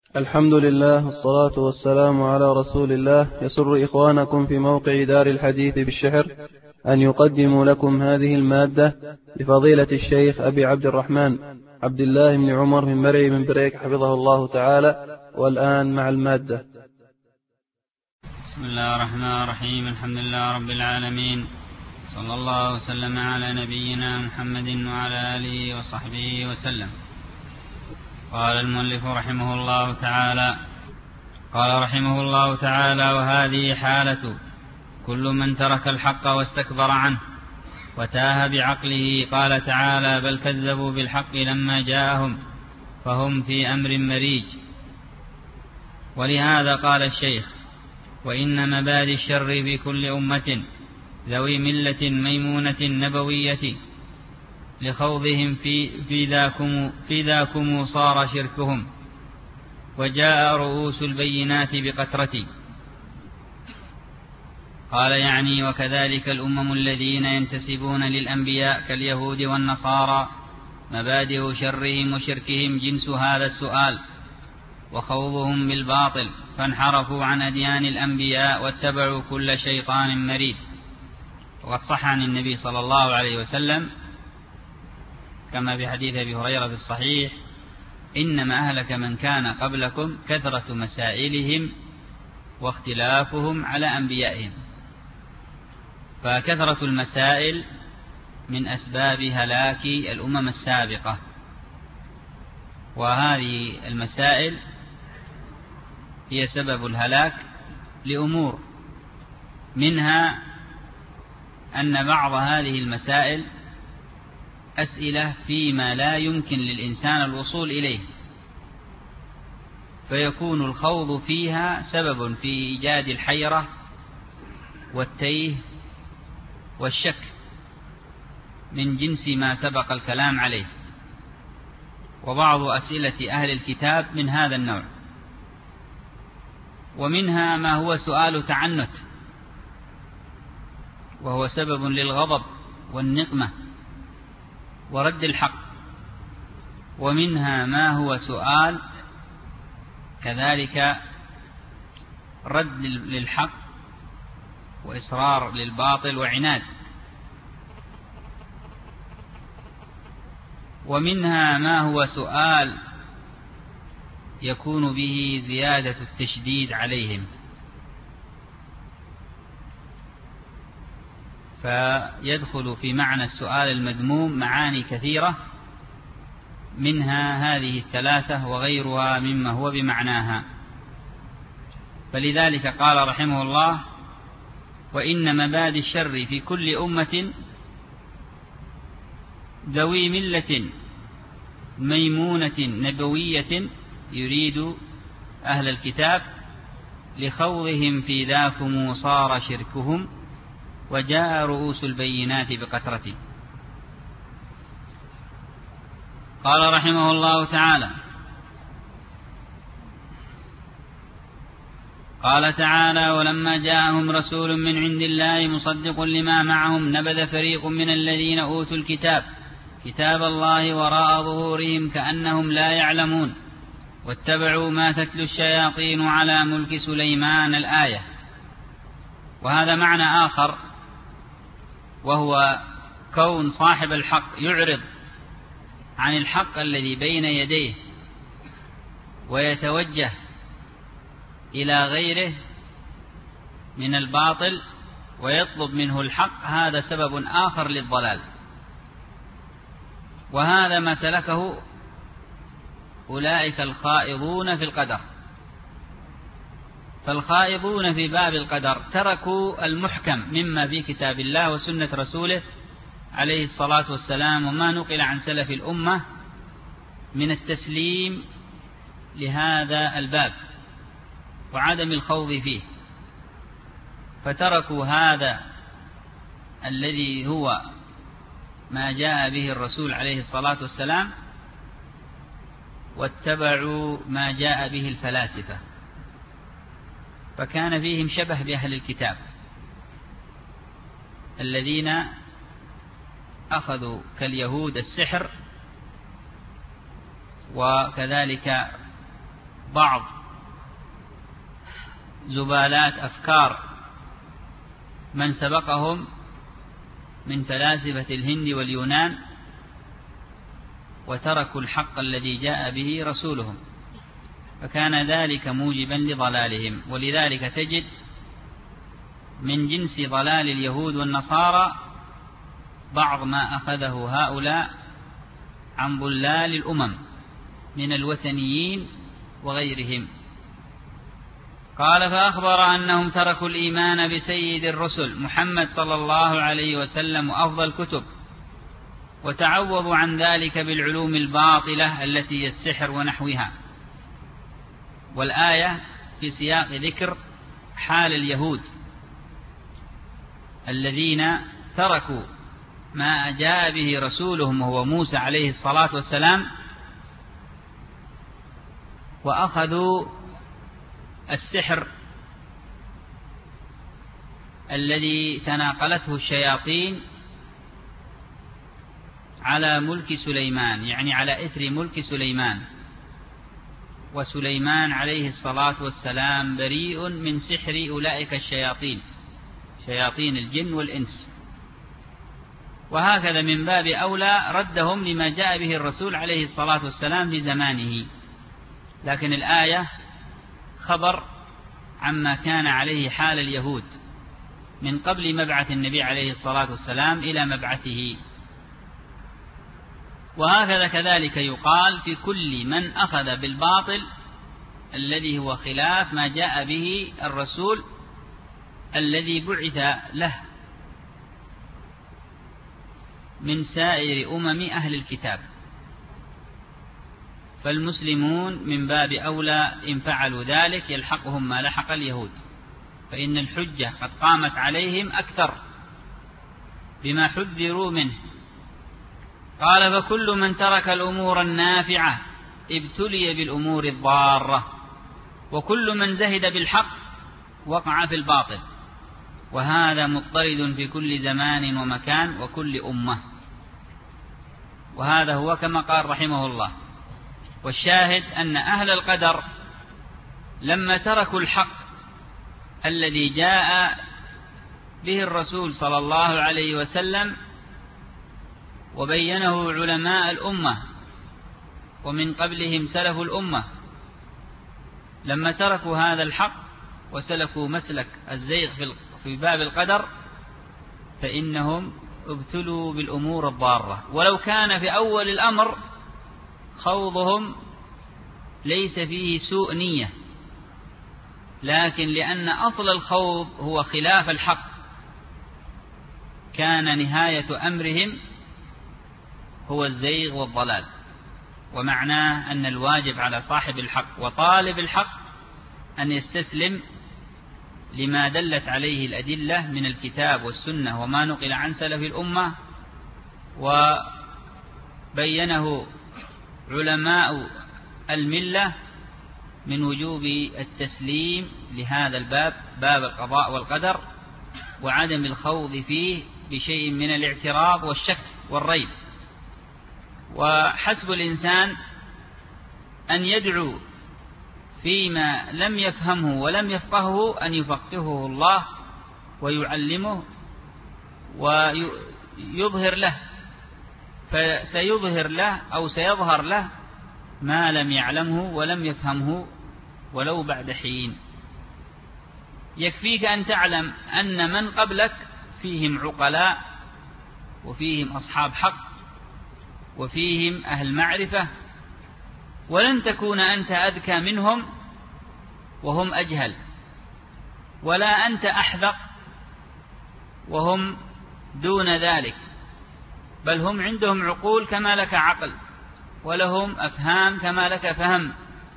الحمد لله والصلاة والسلام على رسول الله. يسر إخوانكم في موقع دار الحديث بالشحر أن يقدموا لكم هذه المادة لفضيلة الشيخ أبي عبد الرحمن عبد الله بن عمر من مرعي من بريك حفظه الله تعالى. والآن مع المادة. بسم الله الرحمن الرحيم. الحمد لله رب العالمين، صلى الله وسلم على نبينا محمد وعلى آله وصحبه وسلم. قال المؤلف رحمه الله تعالى: وهذه حالة كل من ترك الحق واستكبر عنه وتاه بعقله. قال تعالى: بل كذبوا بالحق لما جاءهم فهم في أمر مريج. ولهذا قال الشيخ: وإن مبادئ الشر في كل أمة ذوي ملة ميمونة نبوية لخوضهم في ذاكم صار شركهم وجاء رؤوس البينات بقترة. قال يعني: وكذلك الأمم الذين ينتسبون للأنبياء كاليهود والنصارى مبادئ شرهم وشركهم جنس هذا السؤال وخوضهم بالباطل، فانحرفوا عن أديان الأنبياء واتبعوا كل شيطان مريد. وقد صح عن النبي صلى الله عليه وسلم كما في حديث أبي هريرة في الصحيح: إنما أهلك من كان قبلكم كثرة مسائلهم واختلافهم على أنبيائهم. فكثرة المسائل من أسباب هلاك الأمم السابقة، وهذه المسائل هي سبب الهلاك لأمور، منها أن بعض هذه المسائل أسئلة فيما لا يمكن للإنسان الوصول إليه، فيكون الخوض فيها سبب في إيجاد الحيرة والتيه والشك من جنس ما سبق الكلام عليه. وبعض أسئلة أهل الكتاب من هذا النوع، ومنها ما هو سؤال تعنت وهو سبب للغضب والنقمة ورد الحق، ومنها ما هو سؤال كذلك رد للحق وإصرار للباطل وعناد، ومنها ما هو سؤال يكون به زيادة التشديد عليهم، فيدخل في معنى السؤال المذموم معاني كثيرة، منها هذه الثلاثة وغيرها مما هو بمعناها. فلذلك قال رحمه الله: وإن مبادئ الشر في كل أمة ذوي ملة ميمونة نبوية، يريد أهل الكتاب، لخوضهم في ذاكم صار شركهم وجاء رؤوس البينات بقترة. قال رحمه الله تعالى: قال تعالى: ولما جاءهم رسول من عند الله مصدق لما معهم نبذ فريق من الذين أوتوا الكتاب كتاب الله وراء ظهورهم كأنهم لا يعلمون واتبعوا ما تتلو الشياطين على ملك سليمان. الآية. وهذا معنى آخر، وهو كون صاحب الحق يعرض عن الحق الذي بين يديه ويتوجه إلى غيره من الباطل ويطلب منه الحق، هذا سبب آخر للضلال. وهذا ما سلكه أولئك الخائضون في القدر. فالخائضون في باب القدر تركوا المحكم مما في كتاب الله وسنة رسوله عليه الصلاة والسلام وما نقل عن سلف الأمة من التسليم لهذا الباب وعدم الخوض فيه، فتركوا هذا الذي هو ما جاء به الرسول عليه الصلاة والسلام واتبعوا ما جاء به الفلاسفة، فكان فيهم شبه بأهل الكتاب الذين أخذوا كاليهود السحر، وكذلك بعض زبالات أفكار من سبقهم من فلاسفة الهند واليونان، وتركوا الحق الذي جاء به رسولهم، فكان ذلك موجبا لضلالهم. ولذلك تجد من جنس ضلال اليهود والنصارى بعض ما أخذه هؤلاء عن ضلال الأمم من الوثنيين وغيرهم. قال: فأخبر أنهم تركوا الإيمان بسيد الرسل محمد صلى الله عليه وسلم وأفضل الكتب، وتعوضوا عن ذلك بالعلوم الباطلة التي هي السحر ونحوها. والآية في سياق ذكر حال اليهود الذين تركوا ما جاء به رسولهم وهو موسى عليه الصلاة والسلام، وأخذوا السحر الذي تناقلته الشياطين على ملك سليمان، يعني على إثر ملك سليمان. وسليمان عليه الصلاة والسلام بريء من سحر أولئك الشياطين، شياطين الجن والإنس. وهكذا من باب أولى ردهم لما جاء به الرسول عليه الصلاة والسلام في زمانه. لكن الآية خبر عما كان عليه حال اليهود من قبل مبعث النبي عليه الصلاة والسلام إلى مبعثه. وهكذا كذلك يقال في كل من أخذ بالباطل الذي هو خلاف ما جاء به الرسول الذي بعث له من سائر أمم أهل الكتاب. فالمسلمون من باب أولى إن فعلوا ذلك يلحقهم ما لحق اليهود، فإن الحجة قد قامت عليهم أكثر بما حذروا منه. قال: فكل من ترك الأمور النافعة ابتلي بالأمور الضارة، وكل من زهد بالحق وقع في الباطل، وهذا مضطرد في كل زمان ومكان وكل أمة. وهذا هو كما قال رحمه الله. والشاهد أن أهل القدر لما تركوا الحق الذي جاء به الرسول صلى الله عليه وسلم وبينه علماء الأمة ومن قبلهم سلف الأمة، لما تركوا هذا الحق وسلكوا مسلك الزيغ في باب القدر فإنهم ابتلوا بالأمور الضارة. ولو كان في أول الأمر خوضهم ليس فيه سوء نية، لكن لأن أصل الخوض هو خلاف الحق كان نهاية أمرهم هو الزيغ والضلال. ومعناه أن الواجب على صاحب الحق وطالب الحق أن يستسلم لما دلت عليه الأدلة من الكتاب والسنة وما نقل عن سلف الأمة وبينه علماء الملة من وجوب التسليم لهذا الباب، باب القضاء والقدر، وعدم الخوض فيه بشيء من الاعتراض والشك والريب. وحسب الإنسان أن يدعو فيما لم يفهمه ولم يفقهه أن يفقهه الله ويعلمه ويظهر له، فسيظهر له أو سيظهر له ما لم يعلمه ولم يفهمه ولو بعد حين. يكفيك أن تعلم أن من قبلك فيهم عقلاء وفيهم أصحاب حق وفيهم أهل معرفة، ولن تكون أنت أذكى منهم وهم أجهل، ولا أنت أحذق وهم دون ذلك، بل هم عندهم عقول كما لك عقل، ولهم أفهام كما لك فهم،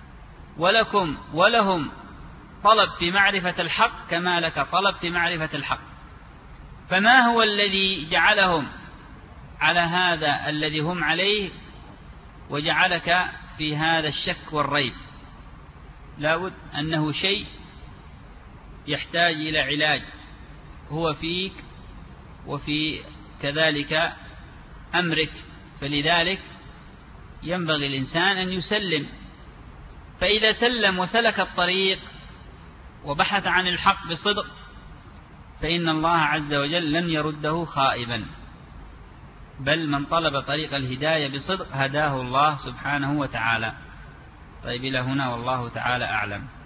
ولهم طلب في معرفة الحق كما لك طلب في معرفة الحق. فما هو الذي جعلهم على هذا الذي هم عليه وجعلك في هذا الشك والريب؟ لابد أنه شيء يحتاج إلى علاج هو فيك وفي كذلك أمرك. فلذلك ينبغي الإنسان أن يسلم فإذا سلم وسلك الطريق وبحث عن الحق بصدق فإن الله عز وجل لن يرده خائبا، بل من طلب طريق الهداية بصدق هداه الله سبحانه وتعالى. طيب إلى هنا والله تعالى أعلم.